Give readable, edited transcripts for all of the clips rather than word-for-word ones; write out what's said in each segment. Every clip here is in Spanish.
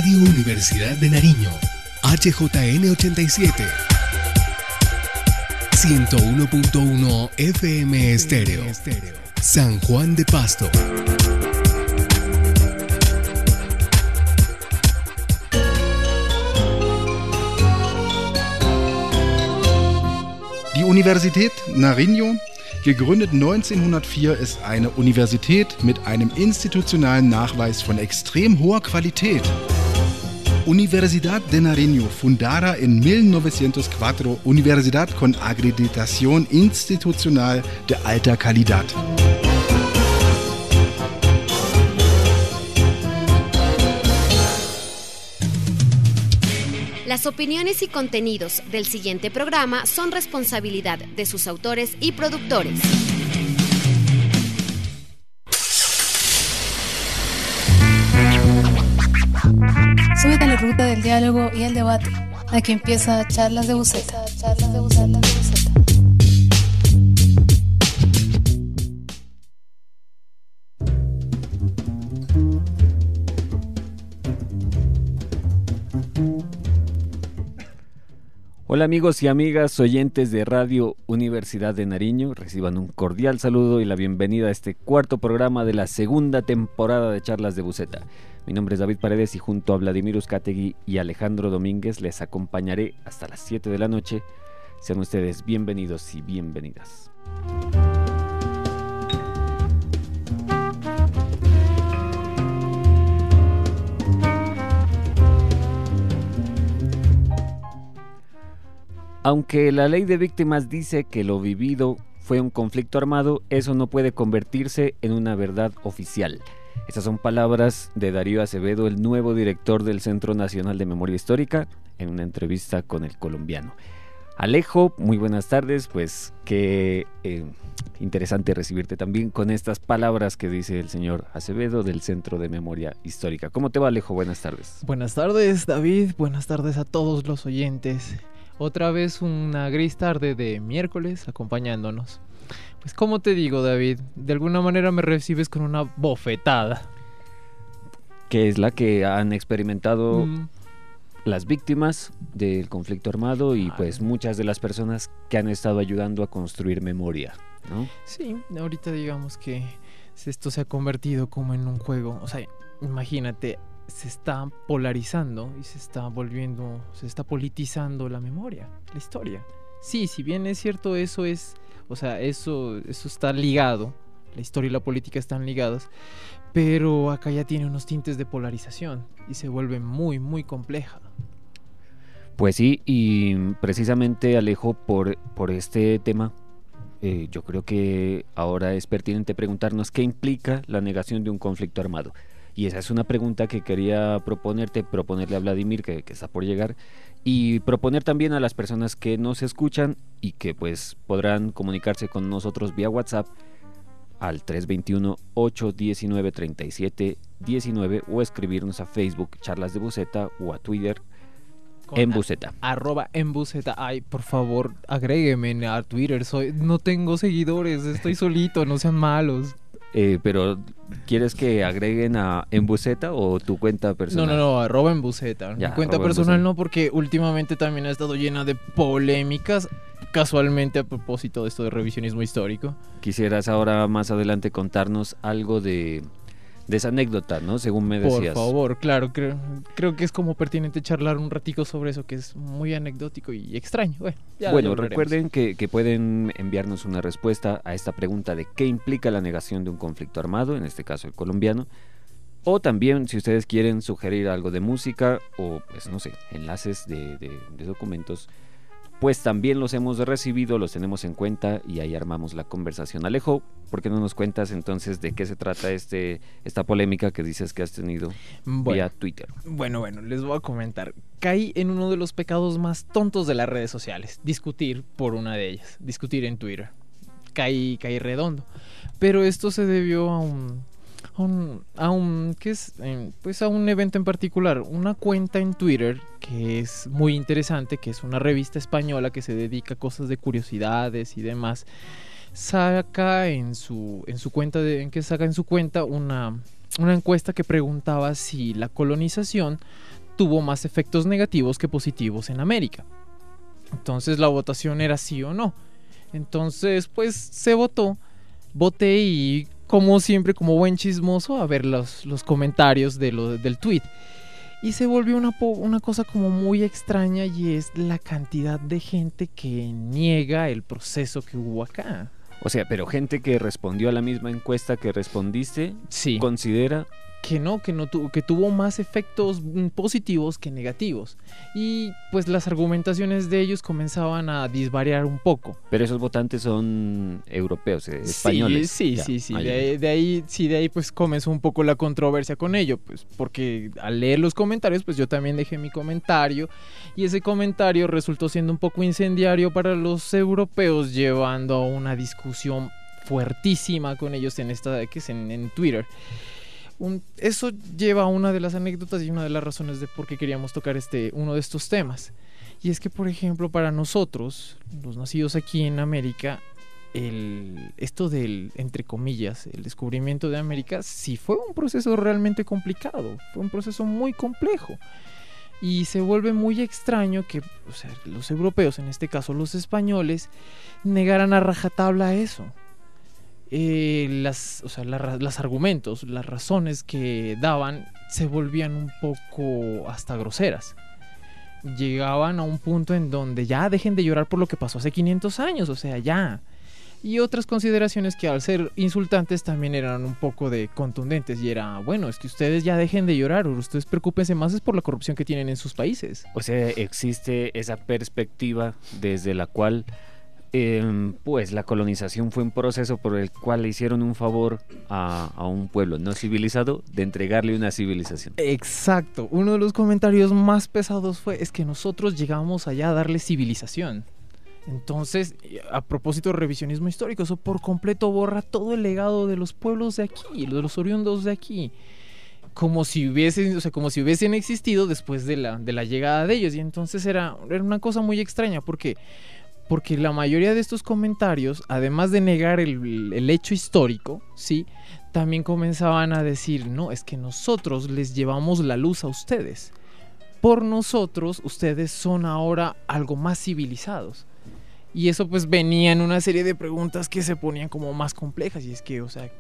Radio Universidad de Nariño, HJN 87, 101.1 FM Estéreo, San Juan de Pasto. Die Universität Nariño, gegründet 1904, ist eine Universität mit einem institutionalen Nachweis von extrem hoher Qualität. Universidad de Nariño, fundada en 1904, Universidad con acreditación institucional de alta calidad. Las opiniones y contenidos del siguiente programa son responsabilidad de sus autores y productores. Súbete a la ruta del diálogo y el debate. Aquí empieza Charlas de Buceta. Hola amigos y amigas oyentes de Radio Universidad de Nariño, reciban un cordial saludo y la bienvenida a este cuarto programa de la segunda temporada de Charlas de Buceta. Mi nombre es David Paredes y junto a Vladimir Uzcategui y Alejandro Domínguez les acompañaré hasta las 7 de la noche. Sean ustedes bienvenidos y bienvenidas. Aunque la ley de víctimas dice que lo vivido fue un conflicto armado, eso no puede convertirse en una verdad oficial. Estas son palabras de Darío Acevedo, el nuevo director del Centro Nacional de Memoria Histórica, en una entrevista con El Colombiano. Alejo, muy buenas tardes, pues qué interesante recibirte también con estas palabras que dice el señor Acevedo del Centro de Memoria Histórica. ¿Cómo te va, Alejo? Buenas tardes. Buenas tardes, David, buenas tardes a todos los oyentes. Otra vez una gris tarde de miércoles acompañándonos. Pues como te digo, David, de alguna manera me recibes con una bofetada. Que es la que han experimentado las víctimas del conflicto armado y pues muchas de las personas que han estado ayudando a construir memoria, ¿no? Sí, ahorita digamos que esto se ha convertido como en un juego. O sea, imagínate, se está polarizando y se está politizando la memoria, la historia. Sí, si bien es cierto, eso está ligado, la historia y la política están ligadas, pero acá ya tiene unos tintes de polarización y se vuelve muy, muy compleja. Pues sí, y precisamente, Alejo, por este tema, yo creo que ahora es pertinente preguntarnos qué implica la negación de un conflicto armado. Y esa es una pregunta que quería proponerle a Vladimir, que está por llegar, y proponer también a las personas que nos escuchan y que pues podrán comunicarse con nosotros vía WhatsApp al 321-819-3719 o escribirnos a Facebook Charlas de Buceta o a Twitter en Buceta. @en Buceta. Ay, por favor, agréguenme a Twitter. No tengo seguidores, estoy solito, no sean malos. Pero ¿quieres que agreguen a En Buceta o tu cuenta personal? No, @en Buceta. Mi cuenta personal no, porque últimamente también ha estado llena de polémicas, casualmente a propósito de esto de revisionismo histórico. Quisieras ahora más adelante contarnos algo de esa anécdota, ¿no? Según me decías. Por favor, claro, creo que es como pertinente charlar un ratico sobre eso, que es muy anecdótico y extraño. Bueno, recuerden que pueden enviarnos una respuesta a esta pregunta de qué implica la negación de un conflicto armado, en este caso el colombiano, o también si ustedes quieren sugerir algo de música o, pues no sé, enlaces de documentos, pues también los hemos recibido, los tenemos en cuenta y ahí armamos la conversación. Alejo, ¿por qué no nos cuentas entonces de qué se trata esta polémica que dices que has tenido vía Twitter? Bueno, les voy a comentar. Caí en uno de los pecados más tontos de las redes sociales, discutir por una de ellas, discutir en Twitter. Caí redondo. Pero esto se debió a un evento en particular, una cuenta en Twitter que es muy interesante, que es una revista española que se dedica a cosas de curiosidades y demás. saca en su cuenta una encuesta que preguntaba si la colonización tuvo más efectos negativos que positivos en América. Entonces la votación era sí o no. Entonces pues se voté y como siempre, como buen chismoso, a ver los comentarios del tweet. Y se volvió una cosa como muy extraña, y es la cantidad de gente que niega el proceso que hubo acá. O sea, pero gente que respondió a la misma encuesta que respondiste, Sí. considera Que tuvo más efectos positivos que negativos. Y pues las argumentaciones de ellos comenzaban a disvariar un poco. Pero esos votantes son europeos, españoles. Sí. De ahí pues comenzó un poco la controversia con ello, pues porque al leer los comentarios, pues yo también dejé mi comentario, y ese comentario resultó siendo un poco incendiario para los europeos, llevando a una discusión fuertísima con ellos en Twitter. Eso lleva a una de las anécdotas y una de las razones de por qué queríamos tocar uno de estos temas. Y es que, por ejemplo, para nosotros, los nacidos aquí en América, esto del, entre comillas, el descubrimiento de América, sí fue un proceso realmente complicado, fue un proceso muy complejo. Y se vuelve muy extraño que, o sea, los europeos, en este caso los españoles, negaran a rajatabla eso. Los argumentos, las razones que daban se volvían un poco hasta groseras. Llegaban a un punto en donde ya dejen de llorar por lo que pasó hace 500 años, o sea, ya. Y otras consideraciones que al ser insultantes también eran un poco de contundentes, y era, bueno, es que ustedes ya dejen de llorar, ustedes preocúpense más es por la corrupción que tienen en sus países. O sea, existe esa perspectiva desde la cual pues la colonización fue un proceso por el cual le hicieron un favor a un pueblo no civilizado de entregarle una civilización. Exacto, uno de los comentarios más pesados es que nosotros llegamos allá a darle civilización. Entonces, a propósito de revisionismo histórico, eso por completo borra todo el legado de los pueblos de aquí, de los oriundos de aquí, como si hubiesen existido después de la llegada de ellos. Y entonces era una cosa muy extraña, porque la mayoría de estos comentarios, además de negar el hecho histórico, ¿sí?, también comenzaban a decir, no, es que nosotros les llevamos la luz a ustedes. Por nosotros, ustedes son ahora algo más civilizados. Y eso pues venía en una serie de preguntas que se ponían como más complejas. Y es que, o sea,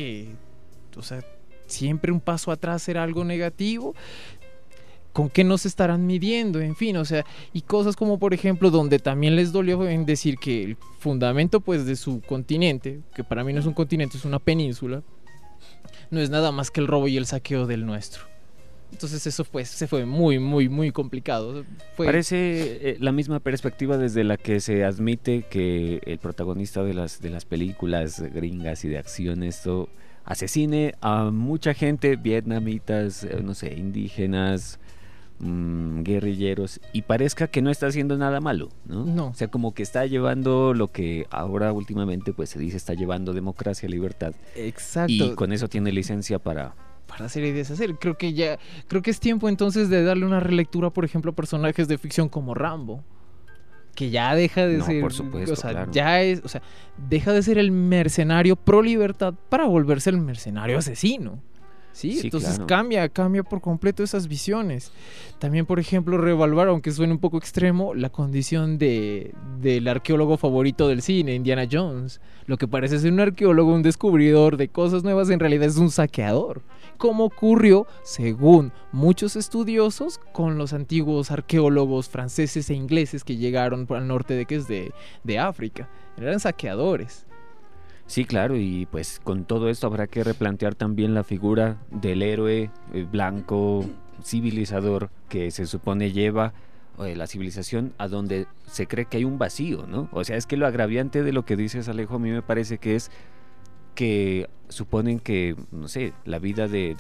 siempre un paso atrás era algo negativo. ¿Con qué nos estarán midiendo? En fin, o sea, y cosas como, por ejemplo, donde también les dolió en decir que el fundamento pues de su continente, que para mí no es un continente, es una península, no es nada más que el robo y el saqueo del nuestro. Entonces eso pues se fue muy, muy, muy complicado. Parece la misma perspectiva desde la que se admite que el protagonista de las películas gringas y de acción, esto, asesine a mucha gente, vietnamitas, no sé, indígenas, guerrilleros, y parezca que no está haciendo nada malo, ¿no? No. O sea, como que está llevando lo que ahora últimamente pues se dice está llevando democracia, libertad. Exacto. Y con eso tiene licencia para hacer y deshacer. Creo que es tiempo entonces de darle una relectura, por ejemplo, a personajes de ficción como Rambo, que ya deja de ser, por supuesto, o sea, claro. Deja de ser el mercenario pro libertad para volverse el mercenario asesino. Sí, entonces claro. cambia por completo esas visiones. También, por ejemplo, reevaluar, aunque suene un poco extremo, la condición del arqueólogo favorito del cine, Indiana Jones. Lo que parece ser un arqueólogo, un descubridor de cosas nuevas, en realidad es un saqueador. Como ocurrió, según muchos estudiosos, con los antiguos arqueólogos franceses e ingleses que llegaron al norte de África. Eran saqueadores. Sí, claro, y pues con todo esto habrá que replantear también la figura del héroe blanco, civilizador, que se supone lleva la civilización a donde se cree que hay un vacío, ¿no? O sea, es que lo agraviante de lo que dices, Alejo, a mí me parece que es que suponen que, no sé, la vida de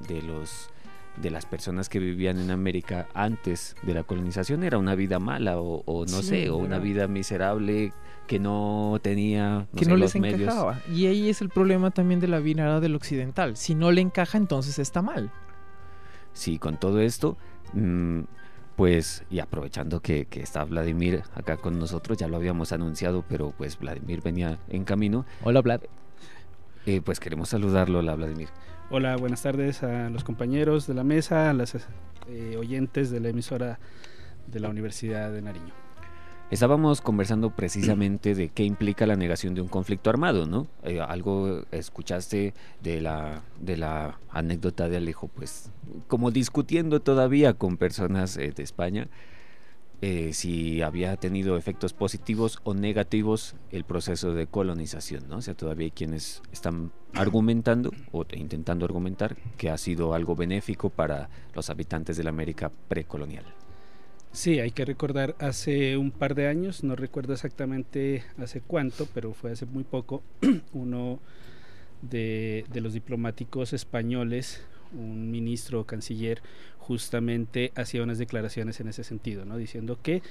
las personas que vivían en América antes de la colonización era una vida mala o no sé, o una vida miserable que no tenía no los les medios. Encajaba. Y ahí es el problema también de la mirada del occidental. Si no le encaja, entonces está mal. Sí, con todo esto, Pues, y aprovechando que está Vladimir acá con nosotros, ya lo habíamos anunciado, pero pues Vladimir venía en camino. Hola, Vlad. Pues queremos saludarlo, hola Vladimir. Hola, buenas tardes a los compañeros de la mesa, a los oyentes de la emisora de la Universidad de Nariño. Estábamos conversando precisamente de qué implica la negación de un conflicto armado, ¿no? Algo escuchaste de la anécdota de Alejo, pues como discutiendo todavía con personas de España si había tenido efectos positivos o negativos el proceso de colonización, ¿no? O sea, todavía hay quienes están argumentando o intentando argumentar que ha sido algo benéfico para los habitantes de la América precolonial. Sí, hay que recordar hace un par de años, no recuerdo exactamente hace cuánto, pero fue hace muy poco, uno de los diplomáticos españoles, un ministro o canciller, justamente hacía unas declaraciones en ese sentido, ¿no? Diciendo que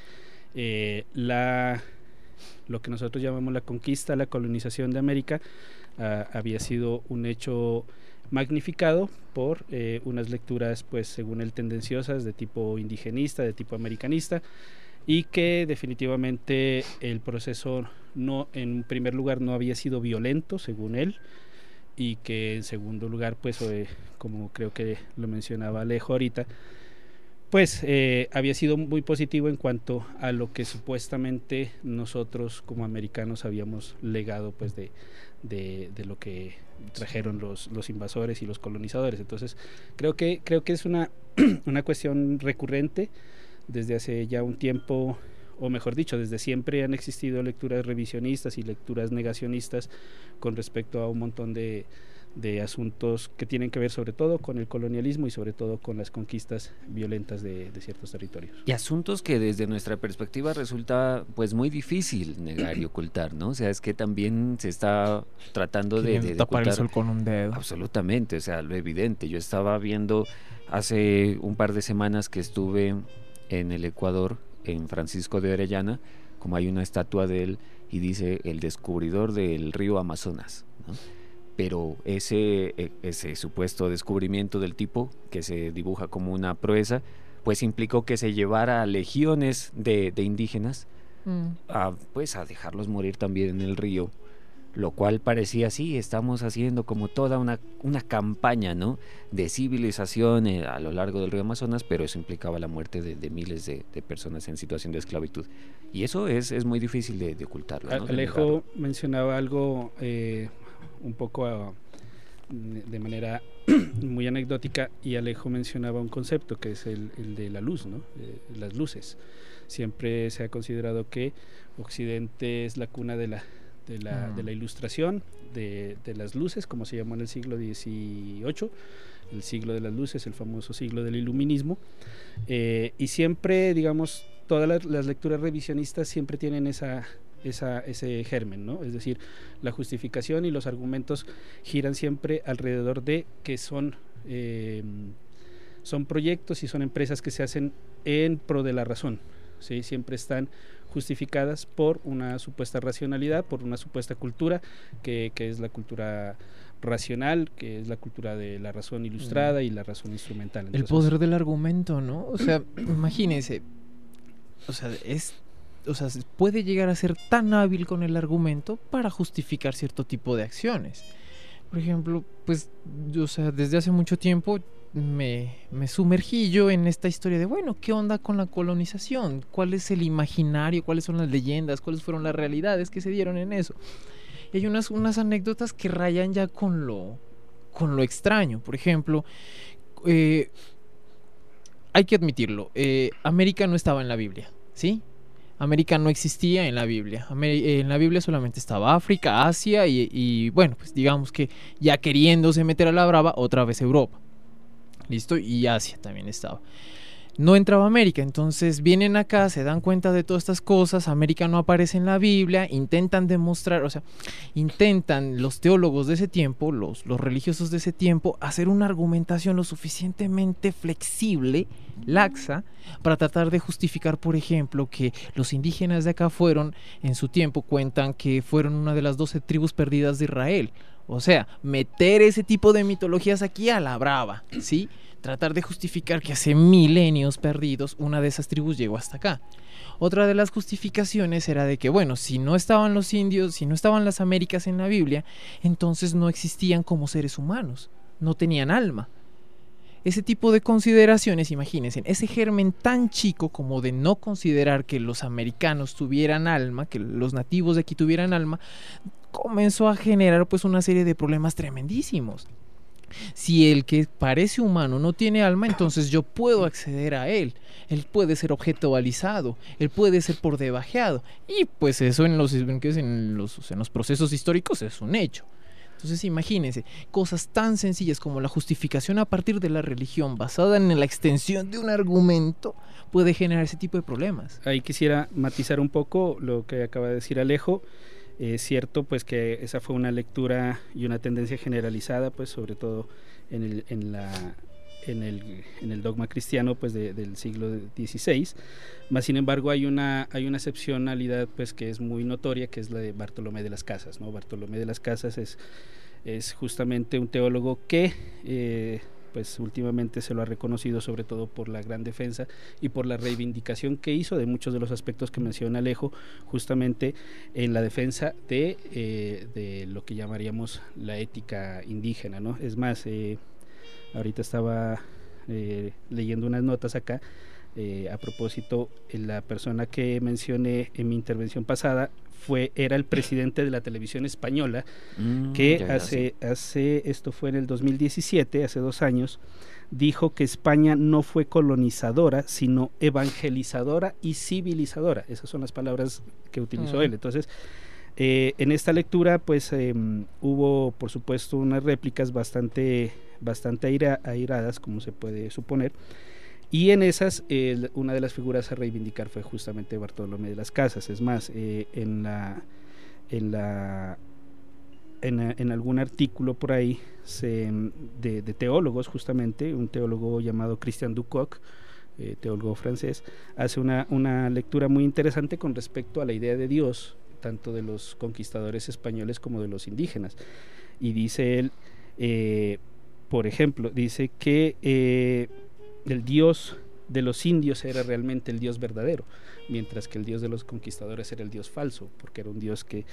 lo que nosotros llamamos la conquista, la colonización de América, había sido un hecho magnificado por unas lecturas, pues según él, tendenciosas de tipo indigenista, de tipo americanista, y que definitivamente el proceso no, en primer lugar, no había sido violento, según él, y que en segundo lugar, pues como creo que lo mencionaba Alejo ahorita, pues había sido muy positivo en cuanto a lo que supuestamente nosotros como americanos habíamos legado, pues de lo que trajeron los invasores y los colonizadores. Entonces creo que es una cuestión recurrente desde hace ya un tiempo, o mejor dicho, desde siempre han existido lecturas revisionistas y lecturas negacionistas con respecto a un montón de asuntos que tienen que ver sobre todo con el colonialismo y sobre todo con las conquistas violentas de ciertos territorios. Y asuntos que desde nuestra perspectiva resulta pues muy difícil negar y ocultar, ¿no? O sea, es que también se está tratando de tapar ocultar el sol con un dedo. Absolutamente, o sea, lo evidente. Yo estaba viendo hace un par de semanas que estuve en el Ecuador, en Francisco de Orellana, como hay una estatua de él y dice el descubridor del río Amazonas, ¿no? Pero ese supuesto descubrimiento del tipo, que se dibuja como una proeza, pues implicó que se llevara a legiones de indígenas a dejarlos morir también en el río, lo cual parecía, sí, estamos haciendo como toda una campaña, ¿no?, de civilización a lo largo del río Amazonas, pero eso implicaba la muerte de miles de personas en situación de esclavitud. Y eso es muy difícil de ocultarlo, ¿no? Alejo mencionaba algo un poco de manera muy anecdótica, y Alejo mencionaba un concepto que es el de la luz, ¿no? Las luces. Siempre se ha considerado que Occidente es la cuna de la ilustración, de las luces, como se llamó en el siglo XVIII, el siglo de las luces, el famoso siglo del iluminismo, y siempre, digamos, todas las lecturas revisionistas siempre tienen ese germen, ¿no? Es decir, la justificación y los argumentos giran siempre alrededor de que son proyectos y son empresas que se hacen en pro de la razón, ¿sí? Siempre están justificadas por una supuesta racionalidad, por una supuesta cultura que es la cultura racional, que es la cultura de la razón ilustrada y la razón instrumental. Entonces, el poder del argumento, ¿no? O sea, imagínense, o sea, puede llegar a ser tan hábil con el argumento para justificar cierto tipo de acciones. Por ejemplo, pues, o sea, desde hace mucho tiempo me sumergí yo en esta historia de, bueno, ¿qué onda con la colonización? ¿Cuál es el imaginario? ¿Cuáles son las leyendas? ¿Cuáles fueron las realidades que se dieron en eso? Y hay unas anécdotas que rayan ya con lo extraño. Por ejemplo, hay que admitirlo, América no estaba en la Biblia, ¿sí? América no existía en la Biblia. En la Biblia solamente estaba África, Asia y bueno, pues digamos que ya queriéndose meter a la brava, otra vez Europa. ¿Listo? Y Asia también estaba. No entraba América, entonces vienen acá, se dan cuenta de todas estas cosas, América no aparece en la Biblia, intentan demostrar, o sea, intentan los teólogos de ese tiempo, los religiosos de ese tiempo, hacer una argumentación lo suficientemente flexible, laxa, para tratar de justificar, por ejemplo, que los indígenas de acá fueron, en su tiempo cuentan que fueron una de las 12 tribus perdidas de Israel, O sea, meter ese tipo de mitologías aquí a la brava, ¿sí? Tratar de justificar que hace milenios perdidos una de esas tribus llegó hasta acá. Otra de las justificaciones era de que, bueno, si no estaban los indios, si no estaban las Américas en la Biblia, entonces no existían como seres humanos, no tenían alma. Ese tipo de consideraciones, imagínense, ese germen tan chico como de no considerar que los americanos tuvieran alma, que los nativos de aquí tuvieran alma, comenzó a generar pues una serie de problemas tremendísimos. Si el que parece humano no tiene alma, entonces yo puedo acceder a él. Él puede ser objeto balizado, él puede ser por debajeado. Y pues eso en los procesos históricos es un hecho. Entonces imagínense, cosas tan sencillas como la justificación a partir de la religión basada en la extensión de un argumento puede generar ese tipo de problemas. Ahí quisiera matizar un poco lo que acaba de decir Alejo. Es cierto pues que esa fue una lectura y una tendencia generalizada, pues sobre todo en el dogma cristiano pues del siglo XVI. Más sin embargo hay una excepcionalidad pues que es muy notoria, que es la de Bartolomé de las Casas, ¿no? Bartolomé de las Casas es justamente un teólogo que pues últimamente se lo ha reconocido sobre todo por la gran defensa y por la reivindicación que hizo de muchos de los aspectos que menciona Alejo, justamente en la defensa de lo que llamaríamos la ética indígena, ¿no? Es más, ahorita estaba leyendo unas notas acá a propósito, la persona que mencioné en mi intervención pasada era el presidente de la televisión española, que esto fue en el 2017, hace 2 años, dijo que España no fue colonizadora, sino evangelizadora y civilizadora. Esas son las palabras que utilizó él. Entonces, en esta lectura, pues hubo, por supuesto, unas réplicas bastante airadas, como se puede suponer. Y en esas, una de las figuras a reivindicar fue justamente Bartolomé de las Casas. Es más, en algún artículo por ahí de teólogos, justamente, un teólogo llamado Christian Ducoc, teólogo francés, hace una lectura muy interesante con respecto a la idea de Dios, tanto de los conquistadores españoles como de los indígenas. Y dice él, por ejemplo, dice que el Dios de los indios era realmente el Dios verdadero, mientras que el Dios de los conquistadores era el Dios falso, porque era un Dios que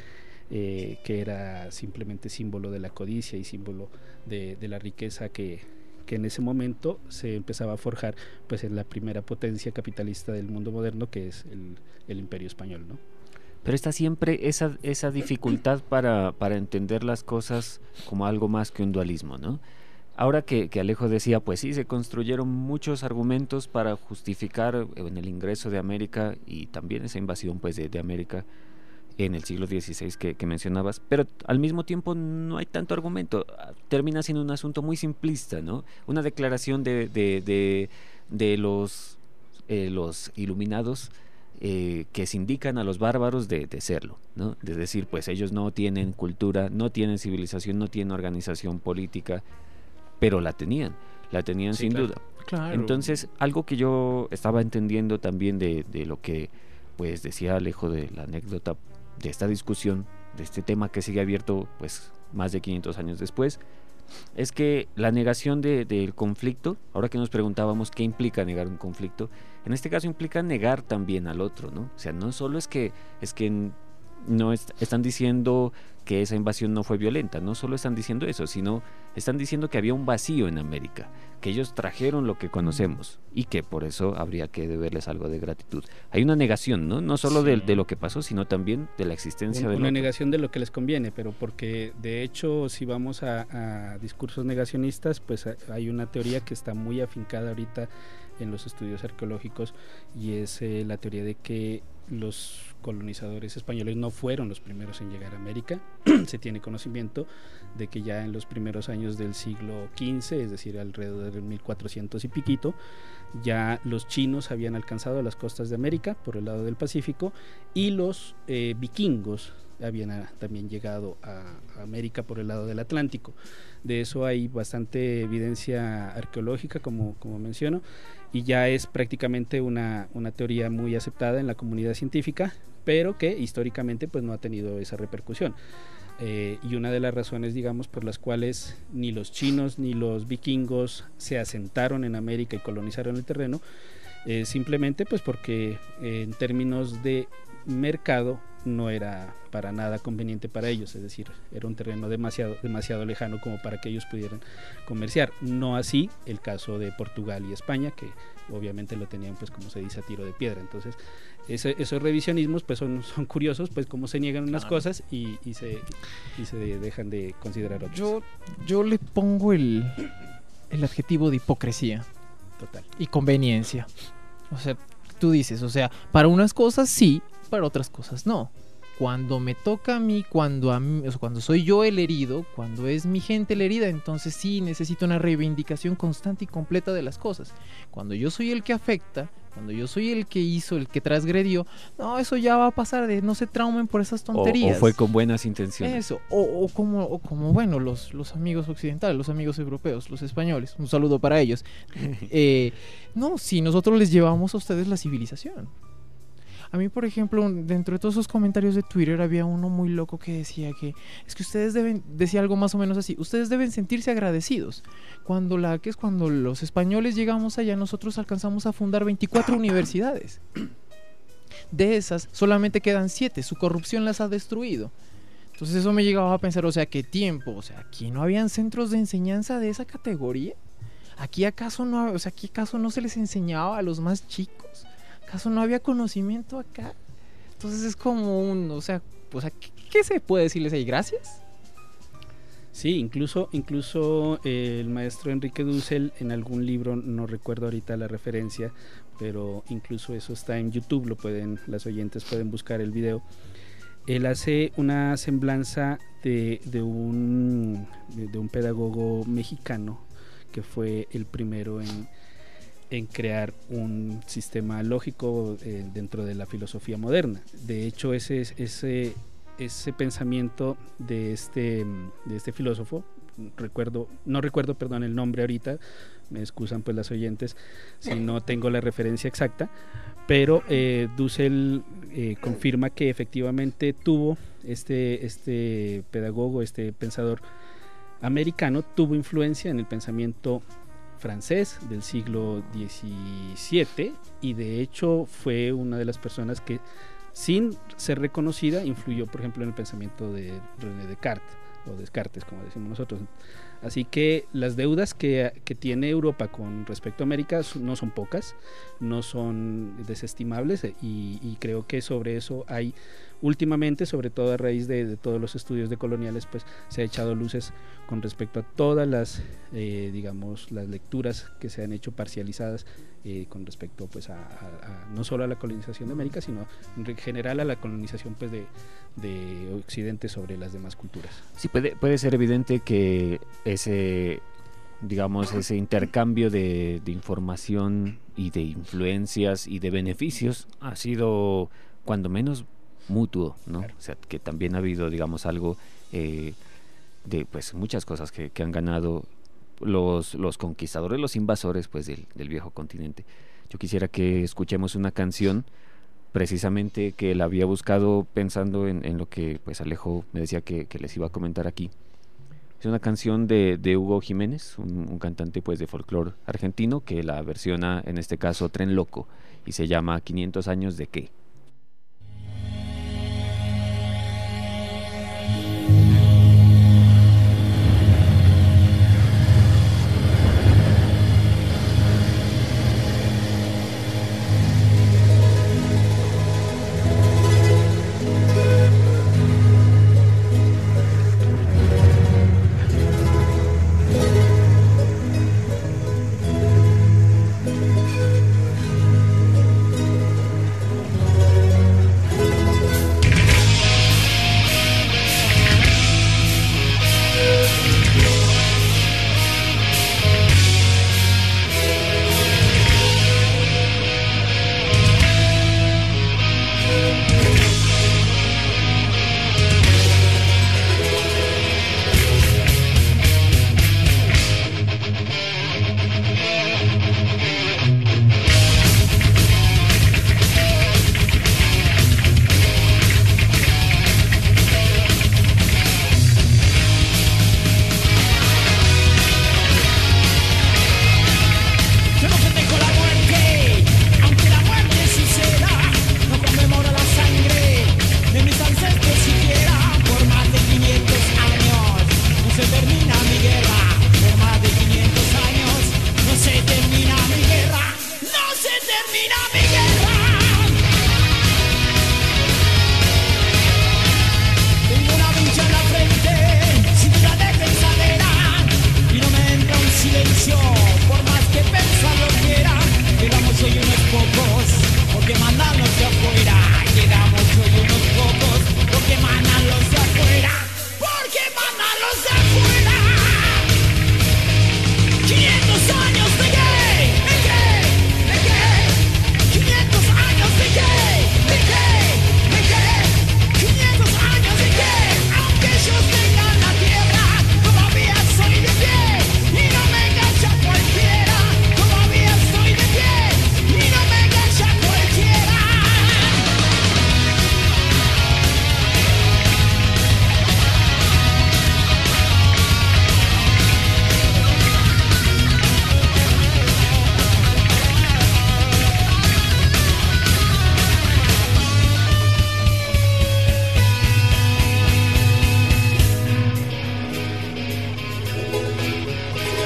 era simplemente símbolo de la codicia y símbolo de la riqueza que en ese momento se empezaba a forjar pues en la primera potencia capitalista del mundo moderno, que es el Imperio Español, ¿no? Pero está siempre esa dificultad para entender las cosas como algo más que un dualismo, ¿no? Ahora que Alejo decía, pues sí, se construyeron muchos argumentos para justificar en el ingreso de América y también esa invasión pues de América en el siglo XVI que mencionabas, pero al mismo tiempo no hay tanto argumento, termina siendo un asunto muy simplista, ¿no? Una declaración de los iluminados que se indican a los bárbaros de serlo, ¿no? Es decir, pues ellos no tienen cultura, no tienen civilización, no tienen organización política, pero la tenían sí, sin duda. Claro. Entonces, algo que yo estaba entendiendo también de lo que pues decía Alejo de la anécdota de esta discusión, de este tema que sigue abierto pues más de 500 años después, es que la negación del conflicto, ahora que nos preguntábamos qué implica negar un conflicto, en este caso implica negar también al otro, ¿no? O sea, no solo es que no están diciendo que esa invasión no fue violenta, no solo están diciendo eso, sino están diciendo que había un vacío en América, que ellos trajeron lo que conocemos y que por eso habría que deberles algo de gratitud. Hay una negación, ¿no? No solo de lo que pasó, sino también de la existencia de una negación de lo que les conviene, pero porque de hecho si vamos a discursos negacionistas, pues hay una teoría que está muy afincada ahorita en los estudios arqueológicos, y es la teoría de que los colonizadores españoles no fueron los primeros en llegar a América. Se tiene conocimiento de que ya en los primeros años del siglo XV, es decir, alrededor del 1400 y piquito, ya los chinos habían alcanzado las costas de América por el lado del Pacífico, y los vikingos habían también llegado a América por el lado del Atlántico. De eso hay bastante evidencia arqueológica, como menciono, y ya es prácticamente una teoría muy aceptada en la comunidad científica, pero que históricamente pues no ha tenido esa repercusión. y una de las razones, digamos, por las cuales ni los chinos ni los vikingos se asentaron en América y colonizaron el terreno, simplemente pues porque en términos de mercado no era para nada conveniente para ellos, es decir, era un terreno demasiado lejano como para que ellos pudieran comerciar. No así el caso de Portugal y España, que obviamente lo tenían, pues como se dice, a tiro de piedra. Entonces esos revisionismos pues son curiosos, pues cómo se niegan unas cosas y se dejan de considerar otras. Yo le pongo el adjetivo de hipocresía. Total. Y conveniencia. O sea, tú dices, o sea, para unas cosas sí, para otras cosas no. Cuando me toca a mí, cuando soy yo el herido, cuando es mi gente la herida, entonces sí necesito una reivindicación constante y completa de las cosas. Cuando yo soy el que afecta, cuando yo soy el que hizo, el que transgredió, no, eso ya va a pasar, no se traumen por esas tonterías. O fue con buenas intenciones. Eso, o como bueno, los amigos occidentales, los amigos europeos, los españoles, un saludo para ellos. No, si nosotros les llevamos a ustedes la civilización. A mí, por ejemplo, dentro de todos esos comentarios de Twitter había uno muy loco que decía que es que ustedes decía algo más o menos así, ustedes deben sentirse agradecidos. Cuando los españoles llegamos allá, nosotros alcanzamos a fundar 24 universidades. De esas, solamente quedan 7, su corrupción las ha destruido. Entonces eso me llegaba a pensar, o sea, ¿qué tiempo? O sea, ¿aquí no habían centros de enseñanza de esa categoría? ¿Aquí acaso no se les enseñaba a los más chicos? ¿Acaso no había conocimiento acá? Entonces es como ¿qué se puede decirles ahí? ¿Gracias? Sí, incluso el maestro Enrique Dussel en algún libro, no recuerdo ahorita la referencia, pero incluso eso está en YouTube, las oyentes pueden buscar el video. Él hace una semblanza de un pedagogo mexicano que fue el primero en crear un sistema lógico dentro de la filosofía moderna. De hecho, ese pensamiento de este filósofo, no recuerdo el nombre ahorita, me excusan pues las oyentes si no tengo la referencia exacta, pero Dussel confirma que efectivamente tuvo este pedagogo, este pensador americano, tuvo influencia en el pensamiento francés del siglo XVII y de hecho fue una de las personas que, sin ser reconocida, influyó por ejemplo en el pensamiento de René Descartes, o Descartes como decimos nosotros. Así que las deudas que tiene Europa con respecto a América no son pocas, no son desestimables, y creo que sobre eso hay últimamente, sobre todo a raíz de todos los estudios decoloniales, pues se ha echado luces con respecto a todas las las lecturas que se han hecho parcializadas con respecto pues a no solo a la colonización de América, sino en general a la colonización pues de Occidente sobre las demás culturas. Sí, puede ser evidente que ese intercambio de información y de influencias y de beneficios ha sido cuando menos mutuo, ¿no? Claro. O sea, que también ha habido, algo de pues muchas cosas que han ganado los conquistadores, los invasores pues del viejo continente. Yo quisiera que escuchemos una canción precisamente que la había buscado pensando en lo que pues Alejo me decía que les iba a comentar aquí. Es una canción de Hugo Jiménez, un cantante pues de folclore argentino, que la versiona en este caso Tren Loco, y se llama 500 años de qué.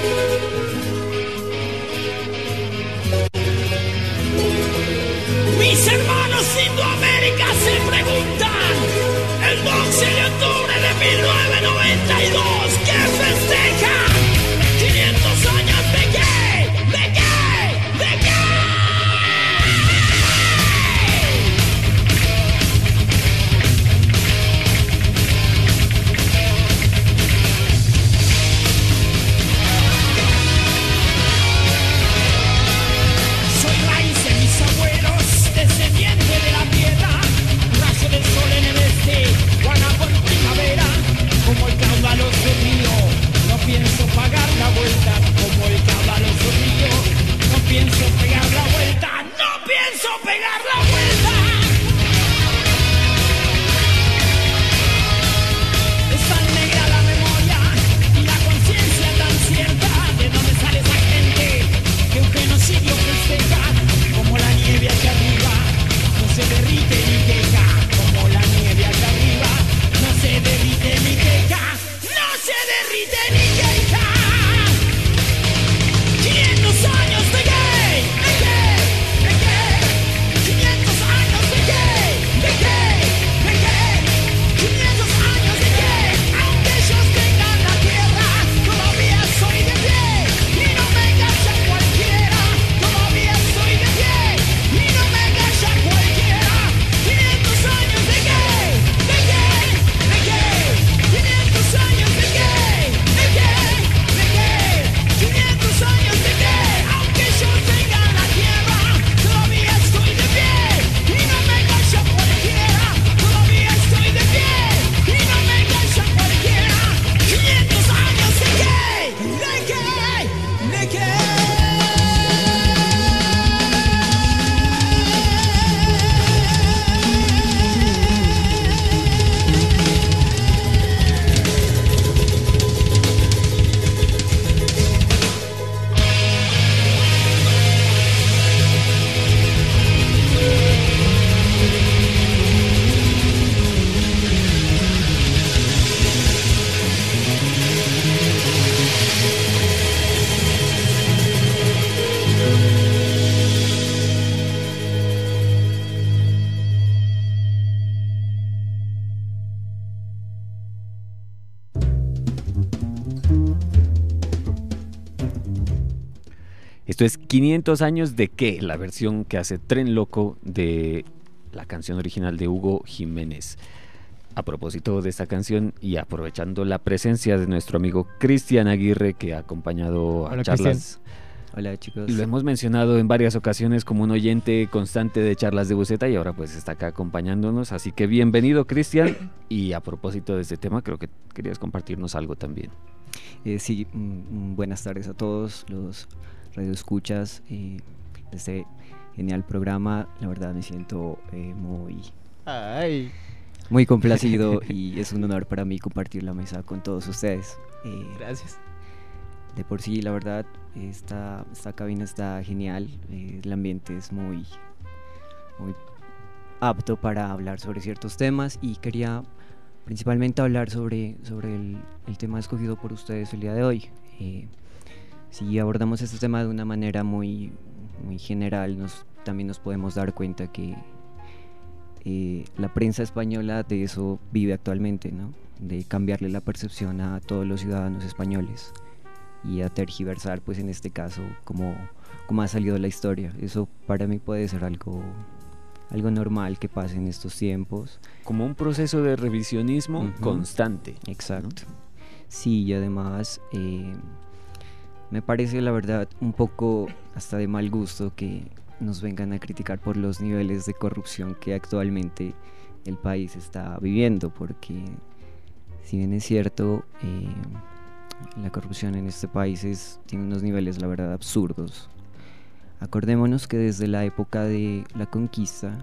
Mis hermanos Indoamérica se preguntan, el 12 de octubre de 1992, ¿qué festeja? 500 años de qué, de qué, de qué. Soy raíz de mis abuelos, descendiente de la tierra, rayo del sol en el este, guanaco en primavera, como el caudaloso río, no pienso pagar la vuelta, como el caudaloso río, no pienso pegar la vuelta, no pienso pegar la vuelta. Es tan negra la memoria y la conciencia tan cierta, de dónde sale esa gente que un genocidio festeja, como la nieve allá arriba, no se derrite ni queja, como la nieve allá arriba, no se derrite ni queja, no se derrite ni queja. 500 años de gay, de gay, de gay. 500 años de gay, de gay, de gay. 500 años de gay, aunque ellos tengan la tierra, todavía soy de pie y no me engaña cualquiera. Todavía soy de pie y no me engaña cualquiera. 500 años de gay, de gay, de gay. 500 años de gay, de gay, de gay. 500 años de gay, aunque ellos tengan la tierra, todavía estoy de pie y no me engaña cualquiera. Todavía estoy de pie y no me engaña cualquiera. 500 años de gay, de gay, de gay. Esto es 500 años de qué, la versión que hace Tren Loco de la canción original de Hugo Jiménez. A propósito de esta canción y aprovechando la presencia de nuestro amigo Cristian Aguirre, que ha acompañado a Hola, charlas. Hola chicos. Lo hemos mencionado en varias ocasiones como un oyente constante de charlas de Buceta y ahora pues está acá acompañándonos, así que bienvenido Cristian. Y a propósito de este tema, creo que querías compartirnos algo también. Sí, buenas tardes a todos los radioescuchas de este genial programa. La verdad me siento muy complacido y es un honor para mí compartir la mesa con todos ustedes. Gracias. De por sí, la verdad, esta cabina está genial. El ambiente es muy apto para hablar sobre ciertos temas y quería principalmente hablar sobre el tema escogido por ustedes el día de hoy. Si abordamos este tema de una manera muy general, también nos podemos dar cuenta que la prensa española de eso vive actualmente, ¿no? De cambiarle la percepción a todos los ciudadanos españoles y a tergiversar, pues en este caso, como ha salido la historia. Eso para mí puede ser algo normal que pase en estos tiempos. Como un proceso de revisionismo constante. Exacto. ¿No? Sí, y además me parece la verdad un poco hasta de mal gusto que nos vengan a criticar por los niveles de corrupción que actualmente el país está viviendo, porque si bien es cierto, la corrupción en este país tiene unos niveles la verdad absurdos. Acordémonos que desde la época de la conquista,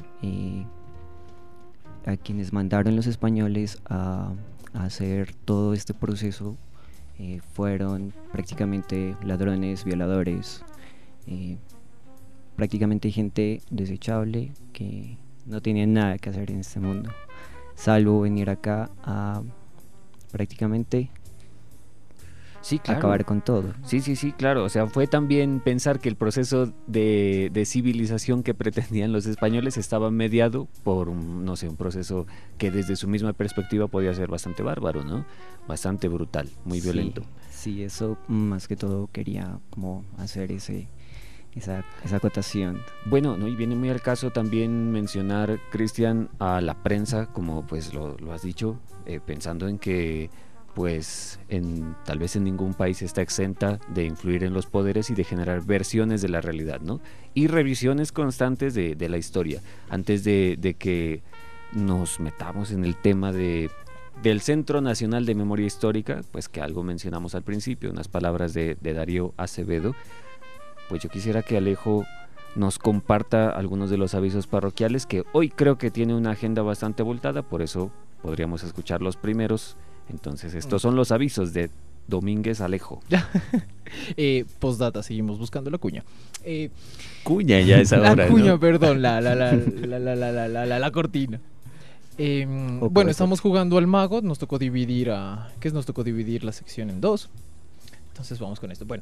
a quienes mandaron los españoles a hacer todo este proceso fueron prácticamente ladrones, violadores, prácticamente gente desechable que no tenía nada que hacer en este mundo, salvo venir acá a prácticamente Sí, claro. acabar con todo. Sí, claro. O sea, fue también pensar que el proceso de civilización que pretendían los españoles estaba mediado por un proceso que desde su misma perspectiva podía ser bastante bárbaro, ¿no? Bastante brutal, muy violento. Sí, eso más que todo quería como hacer esa acotación. Bueno, ¿no? Y viene muy al caso también mencionar, Cristian, a la prensa, como pues lo has dicho, pensando en que pues tal vez en ningún país está exenta de influir en los poderes y de generar versiones de la realidad, ¿no? Y revisiones constantes de la historia, antes de que nos metamos en el tema del Centro Nacional de Memoria Histórica, pues que algo mencionamos al principio, unas palabras de Darío Acevedo. Pues yo quisiera que Alejo nos comparta algunos de los avisos parroquiales, que hoy creo que tiene una agenda bastante abultada, por eso podríamos escuchar los primeros. Entonces estos son los avisos de Domínguez Alejo. Postdata, seguimos buscando la cuña. Cuña ya es ahora, la cuña, ¿no? perdón, la cortina. Bueno, estamos jugando al mago, nos tocó dividir la sección en dos. Entonces vamos con esto. Bueno,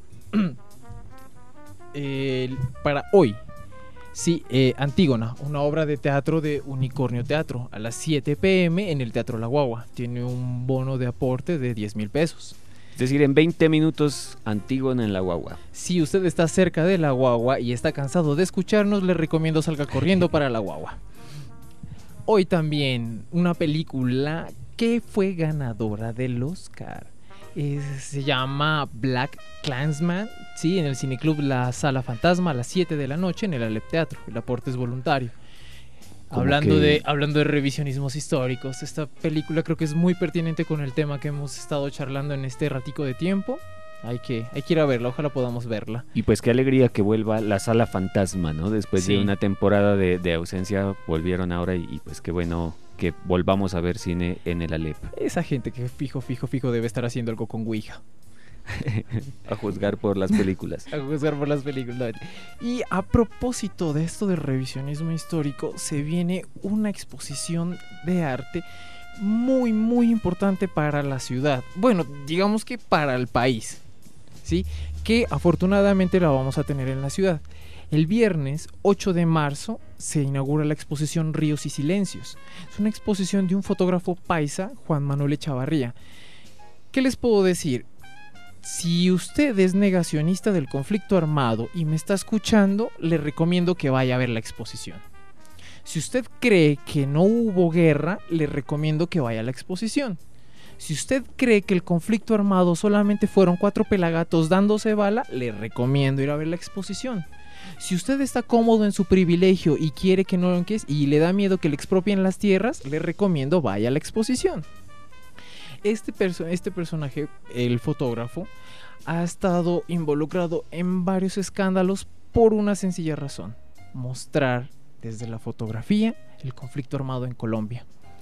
para hoy, sí, Antígona, una obra de teatro de Unicornio Teatro, a las 7 p.m. en el Teatro La Guagua. Tiene un bono de aporte de 10,000 pesos. Es decir, en 20 minutos Antígona en La Guagua. Si usted está cerca de La Guagua y está cansado de escucharnos, le recomiendo salga corriendo para La Guagua. Hoy también una película que fue ganadora del Oscar. Se llama Black Klansman, sí, en el Cineclub La Sala Fantasma a las 7 de la noche en el Alep Teatro. El aporte es voluntario. Hablando de revisionismos históricos, esta película creo que es muy pertinente con el tema que hemos estado charlando en este ratico de tiempo. Hay que ir a verla, ojalá podamos verla. Y pues qué alegría que vuelva La Sala Fantasma, ¿no? Después de una temporada de ausencia, volvieron ahora y pues qué bueno que volvamos a ver cine en el Alep. Esa gente que fijo debe estar haciendo algo con Ouija. A juzgar por las películas. A juzgar por las películas. Y a propósito de esto de revisionismo histórico, se viene una exposición de arte muy, muy importante para la ciudad. Bueno, digamos que para el país, ¿sí? Que afortunadamente la vamos a tener en la ciudad. El viernes 8 de marzo se inaugura la exposición Ríos y Silencios. Es una exposición de un fotógrafo paisa, Juan Manuel Echavarría. ¿Qué les puedo decir? Si usted es negacionista del conflicto armado y me está escuchando, le recomiendo que vaya a ver la exposición. Si usted cree que no hubo guerra, le recomiendo que vaya a la exposición. Si usted cree que el conflicto armado solamente fueron 4 pelagatos dándose bala, le recomiendo ir a ver la exposición. Si usted está cómodo en su privilegio y quiere que no y le da miedo que le expropien las tierras, le recomiendo vaya a la exposición. Este personaje, el fotógrafo, ha estado involucrado en varios escándalos por una sencilla razón: mostrar desde la fotografía el conflicto armado en Colombia.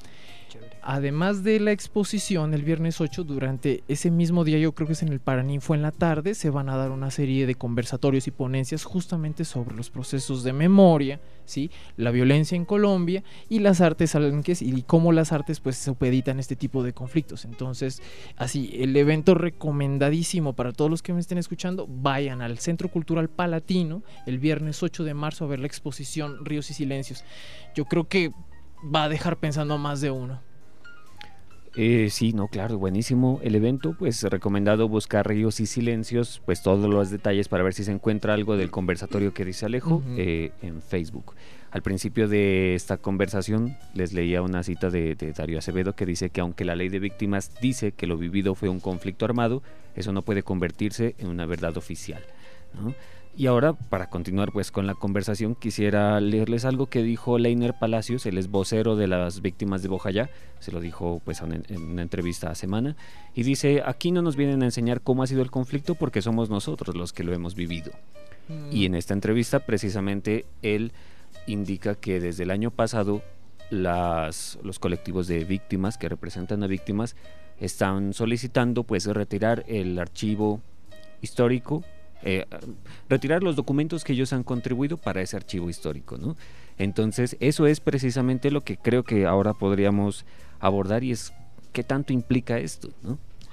Además de la exposición, el viernes 8, durante ese mismo día, yo creo que es en el Paraninfo en la tarde, se van a dar una serie de conversatorios y ponencias justamente sobre los procesos de memoria, ¿sí? La violencia en Colombia y las artes y cómo las artes pues supeditan este tipo de conflictos. Entonces, así, el evento recomendadísimo para todos los que me estén escuchando, vayan al Centro Cultural Palatino el viernes 8 de marzo a ver la exposición Ríos y Silencios. Yo creo que va a dejar pensando a más de uno. Sí, no, claro, buenísimo el evento, pues recomendado buscar Ríos y Silencios, pues todos los detalles para ver si se encuentra algo del conversatorio que dice Alejo en Facebook. Al principio de esta conversación les leía una cita de Darío Acevedo que dice que aunque la ley de víctimas dice que lo vivido fue un conflicto armado, eso no puede convertirse en una verdad oficial, ¿no? Y ahora, para continuar pues con la conversación, quisiera leerles algo que dijo Leiner Palacios, él es vocero de las víctimas de Bojayá, se lo dijo pues en una entrevista a Semana, y dice: aquí no nos vienen a enseñar cómo ha sido el conflicto porque somos nosotros los que lo hemos vivido. Y en esta entrevista precisamente él indica que desde el año pasado los colectivos de víctimas que representan a víctimas están solicitando pues retirar el archivo histórico, retirar los documentos que ellos han contribuido para ese archivo histórico, ¿no? Entonces eso es precisamente lo que creo que ahora podríamos abordar, y es qué tanto implica esto, ¿no?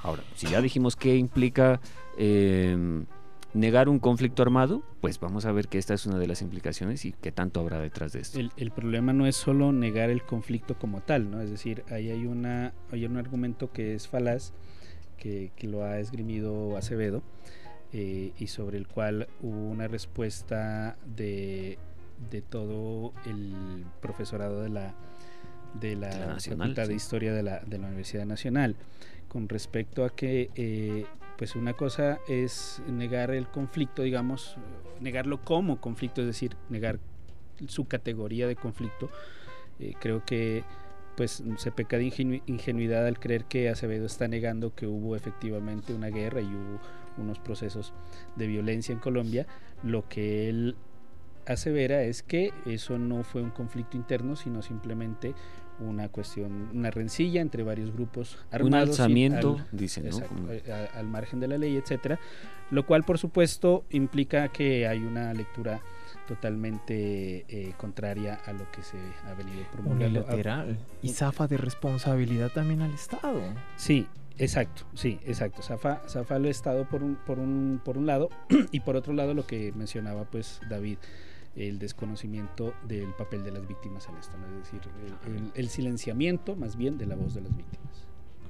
Ahora, si ya dijimos qué implica negar un conflicto armado, pues vamos a ver que esta es una de las implicaciones y qué tanto habrá detrás de esto. El problema no es solo negar el conflicto como tal, ¿no? Es decir, hay un argumento que es falaz, que lo ha esgrimido Acevedo, y sobre el cual hubo una respuesta de todo el profesorado de la Facultad de Historia de la Universidad Nacional, con respecto a que pues una cosa es negar el conflicto, digamos, negarlo como conflicto, es decir, negar su categoría de conflicto. Creo que pues se peca de ingenuidad al creer que Acevedo está negando que hubo efectivamente una guerra y hubo unos procesos de violencia en Colombia. Lo que él asevera es que eso no fue un conflicto interno, sino simplemente una cuestión, una rencilla entre varios grupos armados, un alzamiento, dicen, ¿no? Exacto, al margen de la ley, etcétera, lo cual por supuesto implica que hay una lectura totalmente contraria a lo que se ha venido promulgando. Unilateral. Y zafa de responsabilidad también al Estado. Sí, exacto. Zafa al Estado por un lado, y por otro lado lo que mencionaba pues David, el desconocimiento del papel de las víctimas en esto, ¿no? Es decir, el silenciamiento más bien de la voz de las víctimas.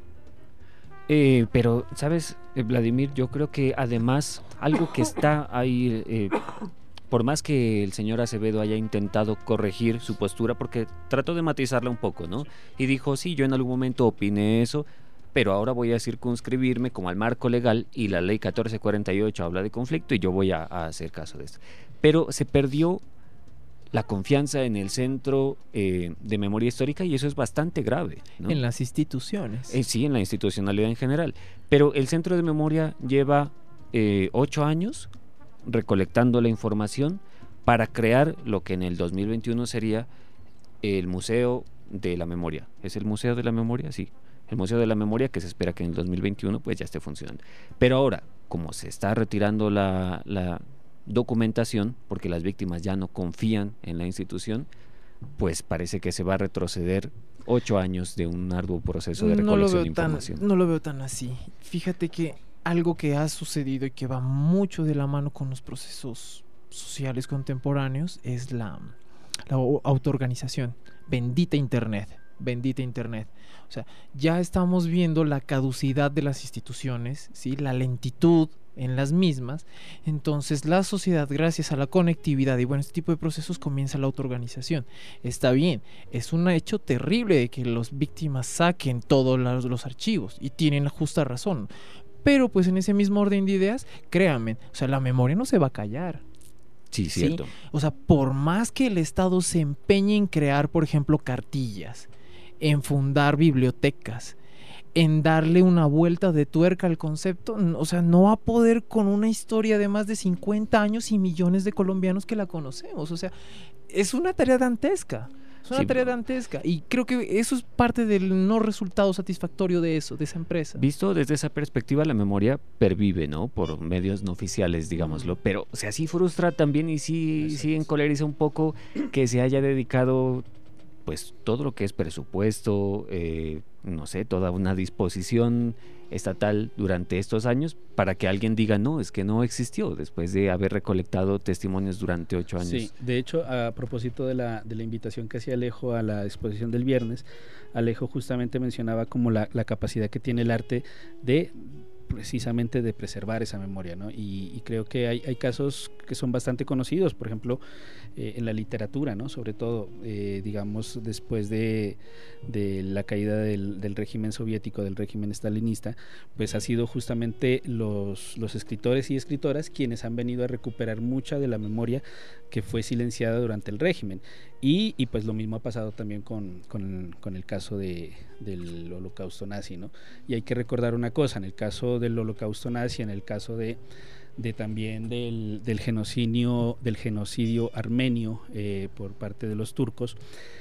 Pero, ¿sabes, Vladimir? Yo creo que además algo que está ahí, por más que el señor Acevedo haya intentado corregir su postura, porque trató de matizarla un poco, ¿no? Y dijo, sí, yo en algún momento opiné eso, pero ahora voy a circunscribirme como al marco legal y la ley 1448 habla de conflicto y yo voy a hacer caso de esto. Pero se perdió la confianza en el Centro de Memoria Histórica y eso es bastante grave, ¿no? En las instituciones. Sí, en la institucionalidad en general. Pero el Centro de Memoria lleva 8 años recolectando la información para crear lo que en el 2021 sería el Museo de la Memoria. ¿Es el Museo de la Memoria? Sí. El Museo de la Memoria, que se espera que en el 2021 pues ya esté funcionando. Pero ahora, como se está retirando la documentación, porque las víctimas ya no confían en la institución, pues parece que se va a retroceder 8 años de un arduo proceso de recolección de información. No lo veo tan así. Fíjate que algo que ha sucedido y que va mucho de la mano con los procesos sociales contemporáneos es la autoorganización. Bendita Internet. O sea, ya estamos viendo la caducidad de las instituciones, ¿sí? La lentitud en las mismas. Entonces la sociedad, gracias a la conectividad y bueno, este tipo de procesos, comienza la autoorganización. Está bien, es un hecho terrible de que las víctimas saquen todos los archivos y tienen la justa razón, pero pues en ese mismo orden de ideas, créanme, o sea, la memoria no se va a callar. Sí, cierto. ¿Sí? O sea, por más que el Estado se empeñe en crear, por ejemplo, cartillas, en fundar bibliotecas, en darle una vuelta de tuerca al concepto, o sea, no va a poder con una historia de más de 50 años y millones de colombianos que la conocemos. O sea, es una tarea dantesca. Y creo que eso es parte del no resultado satisfactorio de esa empresa. Visto desde esa perspectiva, la memoria pervive, ¿no? Por medios no oficiales, digámoslo. Pero, o sea, sí frustra también y sí encoleriza un poco que se haya dedicado pues todo lo que es presupuesto, no sé, toda una disposición estatal durante estos años para que alguien diga no, es que no existió después de haber recolectado testimonios durante 8 años. Sí, de hecho, a propósito de la invitación que hacía Alejo a la exposición del viernes, Alejo justamente mencionaba como la capacidad que tiene el arte de precisamente de preservar esa memoria, ¿no? Y creo que hay casos que son bastante conocidos, por ejemplo, en la literatura, ¿no? Sobre todo, digamos, después de la caída del régimen soviético, del régimen stalinista, pues ha sido justamente los escritores y escritoras quienes han venido a recuperar mucha de la memoria que fue silenciada durante el régimen. Y pues lo mismo ha pasado también con el caso del holocausto nazi, ¿no? Y hay que recordar una cosa, en el caso del holocausto nazi, en el caso de también del genocidio armenio por parte de los turcos,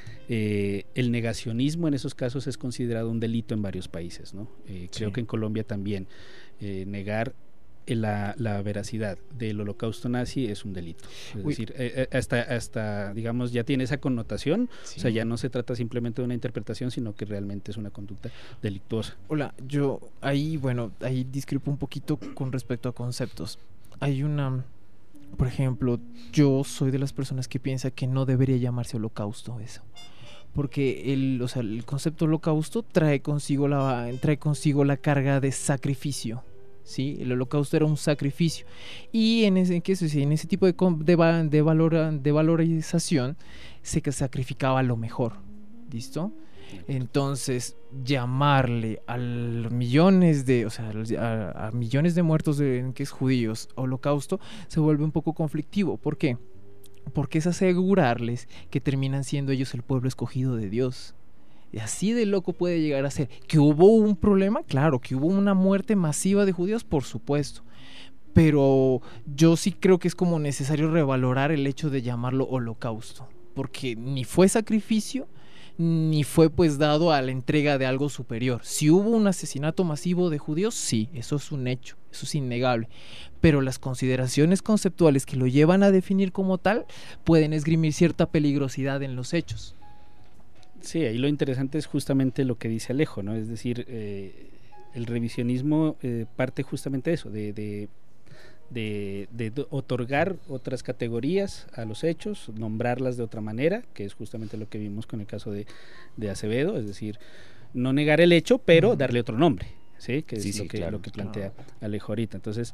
el negacionismo en esos casos es considerado un delito en varios países, ¿no? Creo que en Colombia también negar la veracidad del holocausto nazi es un delito. Es decir, hasta, digamos, ya tiene esa connotación, Sí. o sea, ya no se trata simplemente de una interpretación, sino que realmente es una conducta delictuosa. Hola, yo ahí discrepo un poquito con respecto a conceptos. Hay por ejemplo, yo soy de las personas que piensa que no debería llamarse holocausto eso. Porque el concepto holocausto trae consigo la carga de sacrificio. ¿Sí? El holocausto era un sacrificio. Y en ese tipo de valorización se sacrificaba lo mejor. ¿Listo? Entonces, llamarle a millones de muertos que es judíos holocausto se vuelve un poco conflictivo. ¿Por qué? Porque es asegurarles que terminan siendo ellos el pueblo escogido de Dios. Y así de loco puede llegar a ser. ¿Que hubo un problema? Claro, que hubo una muerte masiva de judíos, por supuesto. Pero yo sí creo que es como necesario revalorar el hecho de llamarlo holocausto. Porque ni fue sacrificio, ni fue pues dado a la entrega de algo superior. Si hubo un asesinato masivo de judíos, sí, eso es un hecho, eso es innegable. Pero las consideraciones conceptuales que lo llevan a definir como tal pueden esgrimir cierta peligrosidad en los hechos. Sí, ahí lo interesante es justamente lo que dice Alejo, ¿no? Es decir, el revisionismo parte justamente de eso, de otorgar otras categorías a los hechos, nombrarlas de otra manera, que es justamente lo que vimos con el caso de Acevedo, es decir, no negar el hecho, pero darle otro nombre, ¿sí? Que es lo que plantea Alejo ahorita. Entonces,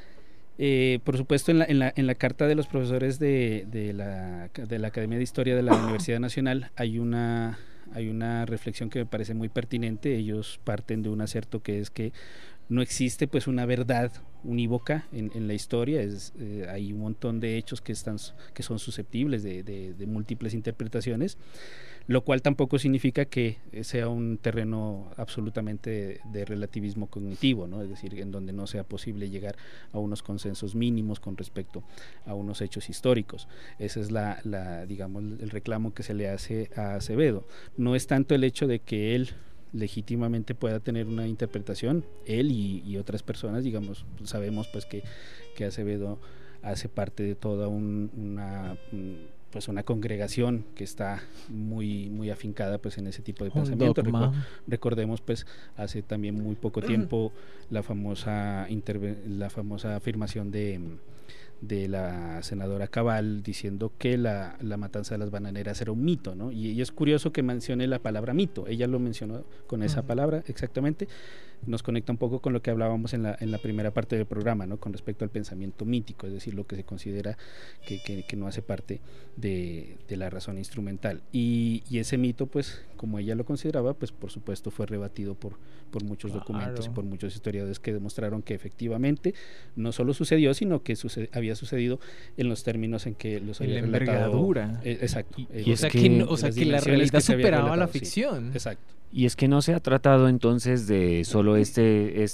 por supuesto, en la carta de los profesores de la Academia de Historia de la Universidad Nacional hay una reflexión que me parece muy pertinente. Ellos parten de un acerto que es que no existe pues una verdad unívoca en la historia, hay un montón de hechos que son susceptibles de múltiples interpretaciones, lo cual tampoco significa que sea un terreno absolutamente de relativismo cognitivo, ¿no? Es decir, en donde no sea posible llegar a unos consensos mínimos con respecto a unos hechos históricos. Ese es digamos, el reclamo que se le hace a Acevedo. No es tanto el hecho de que él legítimamente pueda tener una interpretación, él y otras personas, digamos, sabemos pues que Acevedo hace parte de toda una congregación que está muy afincada pues en ese tipo de pensamiento. Recordemos pues hace también muy poco tiempo la famosa afirmación de la senadora Cabal diciendo que la matanza de las bananeras era un mito, ¿no? Y es curioso que mencione la palabra mito, ella lo mencionó con esa palabra exactamente, nos conecta un poco con lo que hablábamos en la primera parte del programa, ¿no? Con respecto al pensamiento mítico, es decir, lo que se considera que no hace parte de la razón instrumental, y ese mito, pues, como ella lo consideraba, pues por supuesto fue rebatido por muchos documentos y por muchos historiadores que demostraron que efectivamente no solo sucedió, sino que había sucedido en los términos en que los había relatado. Exacto. Que la realidad superaba la ficción. Sí, exacto. Y es que no se ha tratado entonces de solo este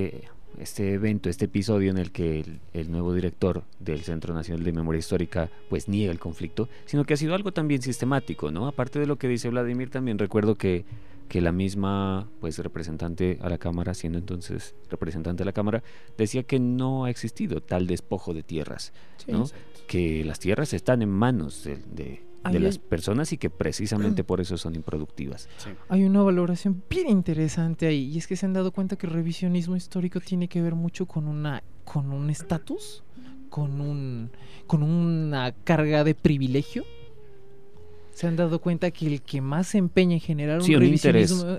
evento, este episodio en el que el nuevo director del Centro Nacional de Memoria Histórica pues niega el conflicto, sino que ha sido algo también sistemático, ¿no? Aparte de lo que dice Vladimir, también recuerdo que la misma pues representante a la Cámara, siendo entonces representante de la Cámara, decía que no ha existido tal despojo de tierras, ¿no? Que las tierras están en manos de las personas y que precisamente por eso son improductivas. Sí. Hay una valoración bien interesante ahí, y es que se han dado cuenta que el revisionismo histórico tiene que ver mucho con un estatus, con una carga de privilegio. Se han dado cuenta que el que más se empeña en generar un revisionismo,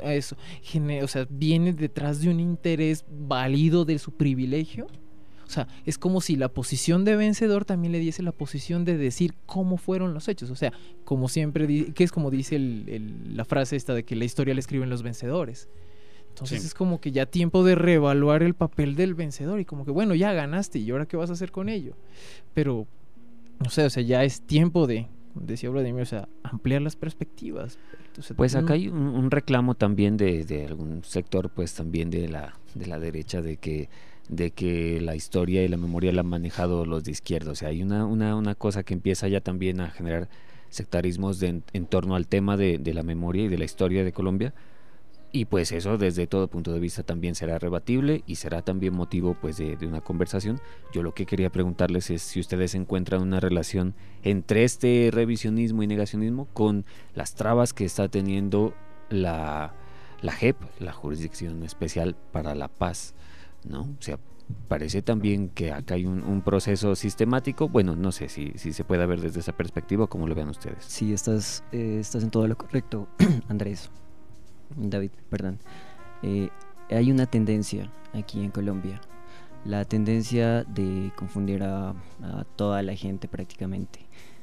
viene detrás de un interés válido de su privilegio. O sea, es como si la posición de vencedor también le diese la posición de decir cómo fueron los hechos. O sea, como siempre, que es como dice la frase esta de que la historia la escriben los vencedores. Entonces es como que ya tiempo de reevaluar el papel del vencedor y como que bueno, ya ganaste y ahora qué vas a hacer con ello. Pero, no sé, o sea, ya es tiempo de, decía Vladimir, o sea, ampliar las perspectivas. Entonces, pues acá hay un reclamo también de algún sector, pues también de la derecha, de que la historia y la memoria la han manejado los de izquierda. O sea, hay una cosa que empieza ya también a generar sectarismos en torno al tema de la memoria y de la historia de Colombia, Y pues eso desde todo punto de vista también será rebatible y será también motivo pues de una conversación. Yo lo que quería preguntarles es si ustedes encuentran una relación entre este revisionismo y negacionismo con las trabas que está teniendo la JEP, la Jurisdicción Especial para la Paz, ¿no? O sea, parece también que acá hay un proceso sistemático. Bueno, no sé si se puede ver desde esa perspectiva, ¿cómo lo vean ustedes? Sí, estás en todo lo correcto, Andrés. David, perdón. Hay una tendencia aquí en Colombia, la tendencia de confundir a toda la gente prácticamente.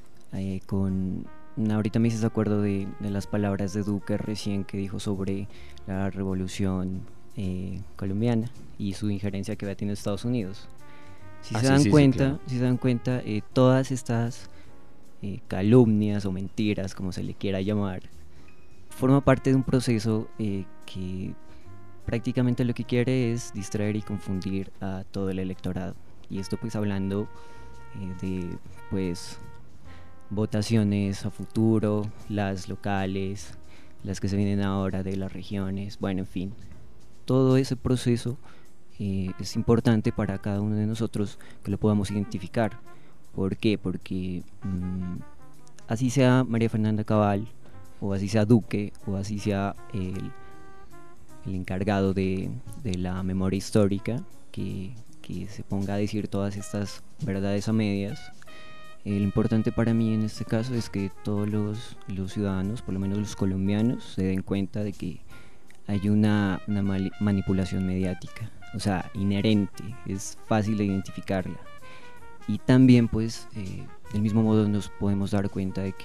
Ahorita me hice acuerdo de las palabras de Duque recién que dijo sobre la revolución colombiana y su injerencia que había tenido Estados Unidos. Si se dan cuenta, todas estas calumnias o mentiras, como se le quiera llamar, forma parte de un proceso que prácticamente lo que quiere es distraer y confundir a todo el electorado. Y esto pues hablando de pues votaciones a futuro, las locales, las que se vienen ahora de las regiones, bueno, en fin, todo ese proceso es importante para cada uno de nosotros que lo podamos identificar. ¿Por qué? Porque así sea María Fernanda Cabal, o así sea Duque, o así sea el encargado de la memoria histórica, que se ponga a decir todas estas verdades a medias, lo importante para mí en este caso es que todos los ciudadanos, por lo menos los colombianos, se den cuenta de que hay una manipulación mediática, o sea, inherente, es fácil de identificarla. Y también pues del mismo modo nos podemos dar cuenta de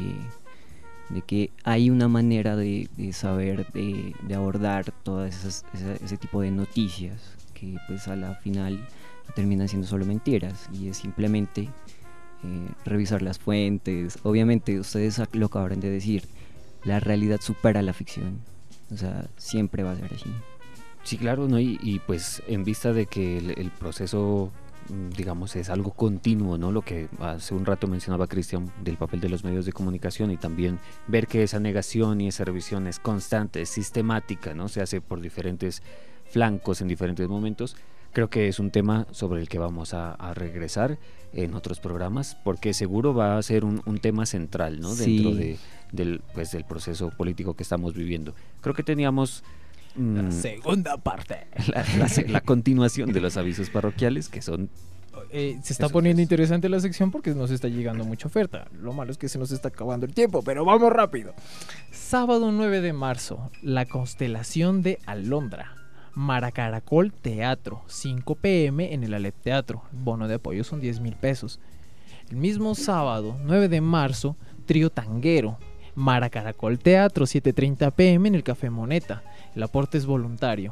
que hay una manera de saber, de abordar todas ese tipo de noticias que pues a la final terminan siendo solo mentiras, y es simplemente revisar las fuentes. Obviamente ustedes lo acabaron de decir, la realidad supera la ficción, o sea, siempre va a ser así. Sí, claro, ¿no? Y pues en vista de que el proceso, digamos, es algo continuo, ¿no? Lo que hace un rato mencionaba Cristian del papel de los medios de comunicación, y también ver que esa negación y esa revisión es constante, es sistemática, ¿no? Se hace por diferentes flancos en diferentes momentos. Creo que es un tema sobre el que vamos a regresar en otros programas, porque seguro va a ser un tema central, ¿no? Sí. Dentro del proceso político que estamos viviendo. Creo que teníamos la segunda parte, la continuación de los avisos parroquiales, que son se está poniendo interesante la sección porque nos está llegando mucha oferta. Lo malo es que se nos está acabando el tiempo, pero vamos rápido. Sábado 9 de marzo, la constelación de Alondra, Maracaracol Teatro, 5 p.m. en el Alep Teatro. Bono de apoyo son 10,000 pesos. El mismo sábado 9 de marzo, Trío Tanguero, Maracaracol Teatro, 7:30 p.m. en el Café Moneta. El aporte es voluntario.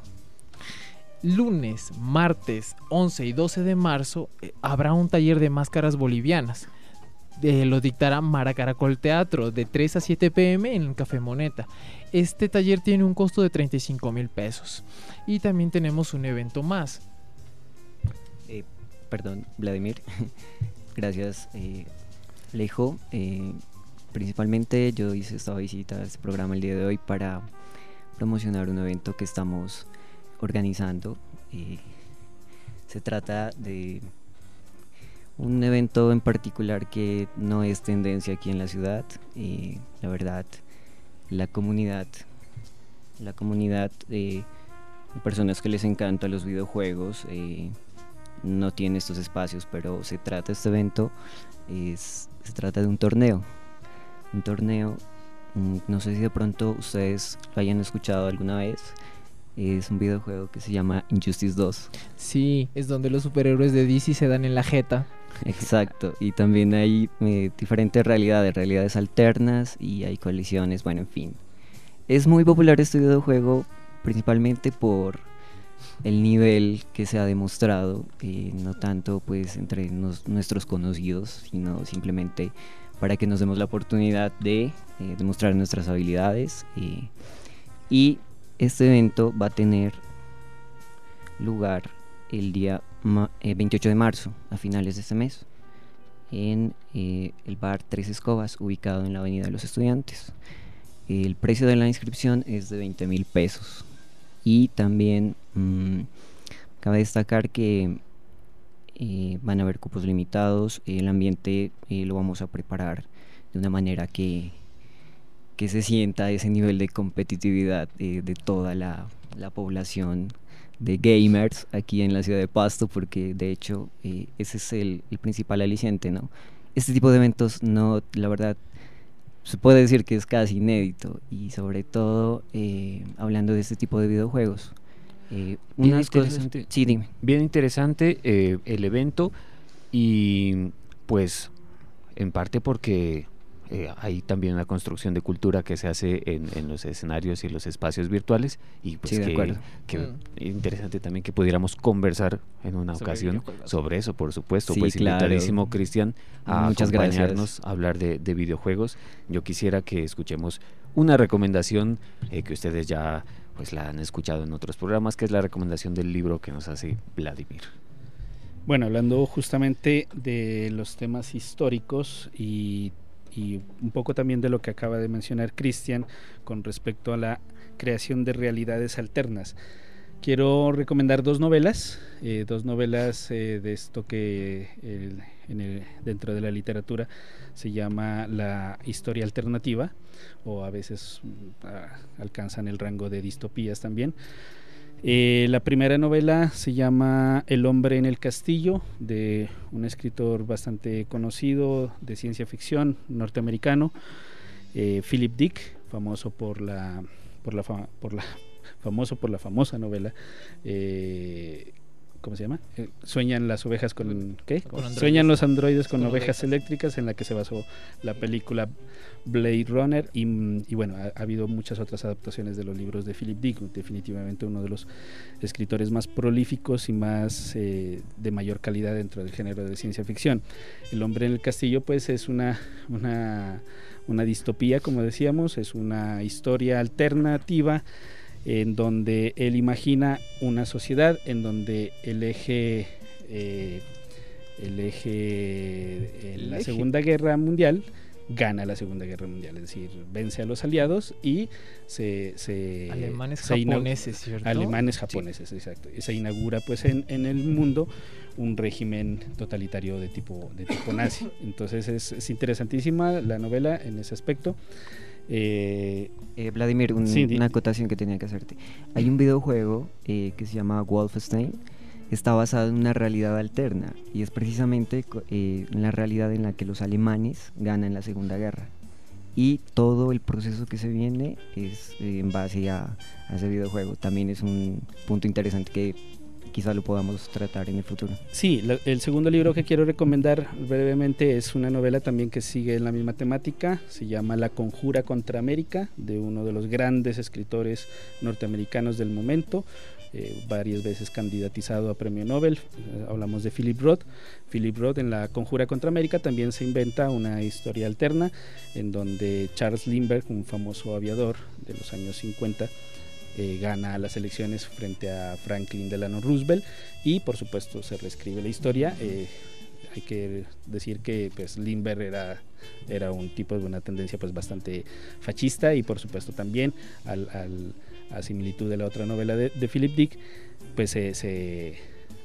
Lunes, martes 11 y 12 de marzo habrá un taller de máscaras bolivianas. Lo dictará Maracaracol Teatro de 3 a 7 p.m. en el Café Moneta. Este taller tiene un costo de 35,000 pesos. Y también tenemos un evento más. Perdón, Vladimir. Gracias, Alejo. Principalmente yo hice esta visita a este programa el día de hoy para promocionar un evento que estamos organizando. Se trata de un evento en particular que no es tendencia aquí en la ciudad. La verdad, la comunidad de personas que les encantan los videojuegos no tiene estos espacios, pero se trata de un torneo. No sé si de pronto ustedes lo hayan escuchado alguna vez. Es un videojuego que se llama Injustice 2. Sí, es donde los superhéroes de DC se dan en la jeta. Exacto, y también hay diferentes realidades alternas, y hay colisiones, bueno, en fin. Es muy popular este videojuego principalmente por el nivel que se ha demostrado, no tanto pues entre nuestros conocidos, sino simplemente para que nos demos la oportunidad de demostrar nuestras habilidades. Y este evento va a tener lugar el día 28 de marzo, a finales de este mes, en el bar Tres Escobas, ubicado en la Avenida de los Estudiantes. El precio de la inscripción es de 20,000 pesos. y también cabe destacar que van a haber cupos limitados, el ambiente lo vamos a preparar de una manera que se sienta ese nivel de competitividad de toda la población de gamers aquí en la ciudad de Pasto, porque de hecho ese es el principal aliciente, ¿no? Este tipo de eventos, no, la verdad, se puede decir que es casi inédito, y sobre todo hablando de este tipo de videojuegos. Unas cosas, sí, dime. Bien interesante el evento, y pues en parte porque hay también una construcción de cultura que se hace en los escenarios y los espacios virtuales, y pues Sí, de acuerdo. que interesante también que pudiéramos conversar en una ocasión sobre eso, por supuesto. Sí, Pues claro. invitadísimo, Cristian, a Muchas acompañarnos a hablar de videojuegos. Yo quisiera que escuchemos una recomendación que ustedes ya pues la han escuchado en otros programas, que es la recomendación del libro que nos hace Vladimir. Bueno, hablando justamente de los temas históricos y un poco también de lo que acaba de mencionar Cristian con respecto a la creación de realidades alternas. Quiero recomendar dos novelas de esto que dentro de la literatura se llama la historia alternativa, o a veces alcanzan el rango de distopías también. La primera novela se llama El hombre en el castillo, de un escritor bastante conocido de ciencia ficción norteamericano, Philip Dick, famoso por la famosa novela ¿cómo se llama? Sueñan las ovejas con ¿qué? Sueñan los androides con ovejas eléctricas, en la que se basó la película Blade Runner, y bueno, ha habido muchas otras adaptaciones de los libros de Philip Dick, definitivamente uno de los escritores más prolíficos y más de mayor calidad dentro del género de ciencia ficción. El hombre en el castillo pues es una distopía, como decíamos, es una historia alternativa en donde él imagina una sociedad en donde el eje la Segunda Guerra Mundial gana la Segunda Guerra Mundial, es decir, vence a los aliados y japoneses, ¿cierto? Alemanes japoneses, sí. Exacto. Y se inaugura pues en el mundo un régimen totalitario de tipo nazi. Entonces es interesantísima la novela en ese aspecto. Vladimir, Sí, una acotación que tenía que hacerte. Hay un videojuego que se llama Wolfenstein, está basado en una realidad alterna, y es precisamente la realidad en la que los alemanes ganan la Segunda Guerra, y todo el proceso que se viene es en base a ese videojuego. También es un punto interesante que quizá lo podamos tratar en el futuro. Sí, el segundo libro que quiero recomendar brevemente es una novela también que sigue en la misma temática, se llama La Conjura contra América, de uno de los grandes escritores norteamericanos del momento, varias veces candidatizado a premio Nobel. Hablamos de Philip Roth. Philip Roth, en La Conjura contra América, también se inventa una historia alterna en donde Charles Lindbergh, un famoso aviador de los años 50, gana las elecciones frente a Franklin Delano Roosevelt, y por supuesto se reescribe la historia. Hay que decir que pues Lindbergh era un tipo de una tendencia pues bastante fascista, y por supuesto también a similitud de la otra novela de Philip Dick, pues se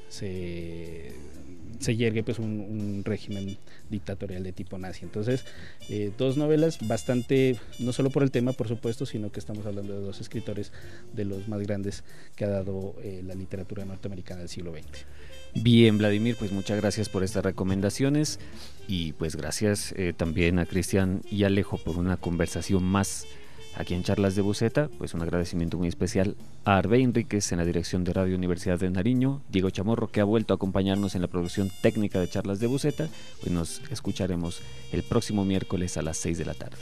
yergue pues un régimen dictatorial de tipo nazi. Entonces, dos novelas bastante, no solo por el tema por supuesto, sino que estamos hablando de dos escritores de los más grandes que ha dado la literatura norteamericana del siglo XX. Bien, Vladimir, pues muchas gracias por estas recomendaciones, y pues gracias también a Cristian y Alejo por una conversación más aquí en Charlas de Buceta. Pues un agradecimiento muy especial a Arbe Enríquez en la dirección de Radio Universidad de Nariño, Diego Chamorro, que ha vuelto a acompañarnos en la producción técnica de Charlas de Buceta. Pues nos escucharemos el próximo miércoles a las 6 de la tarde.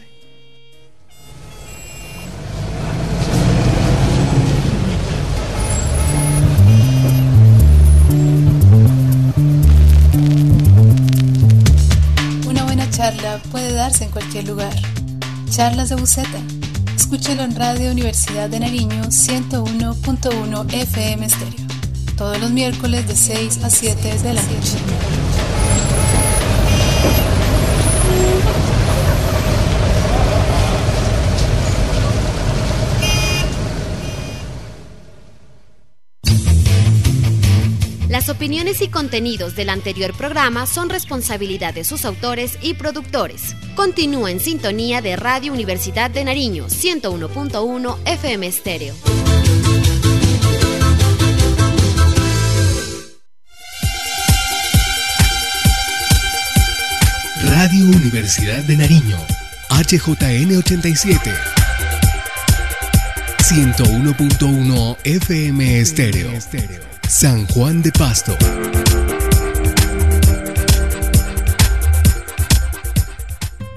Una buena charla puede darse en cualquier lugar. Charlas de Buceta. Escúchalo en Radio Universidad de Nariño 101.1 FM Estéreo. Todos los miércoles de 6 a 7 de la noche. opiniones y contenidos del anterior programa son responsabilidad de sus autores y productores. Continúa en sintonía de Radio Universidad de Nariño, 101.1 FM Estéreo. Radio Universidad de Nariño, HJN 87, 101.1 FM Estéreo, San Juan de Pasto.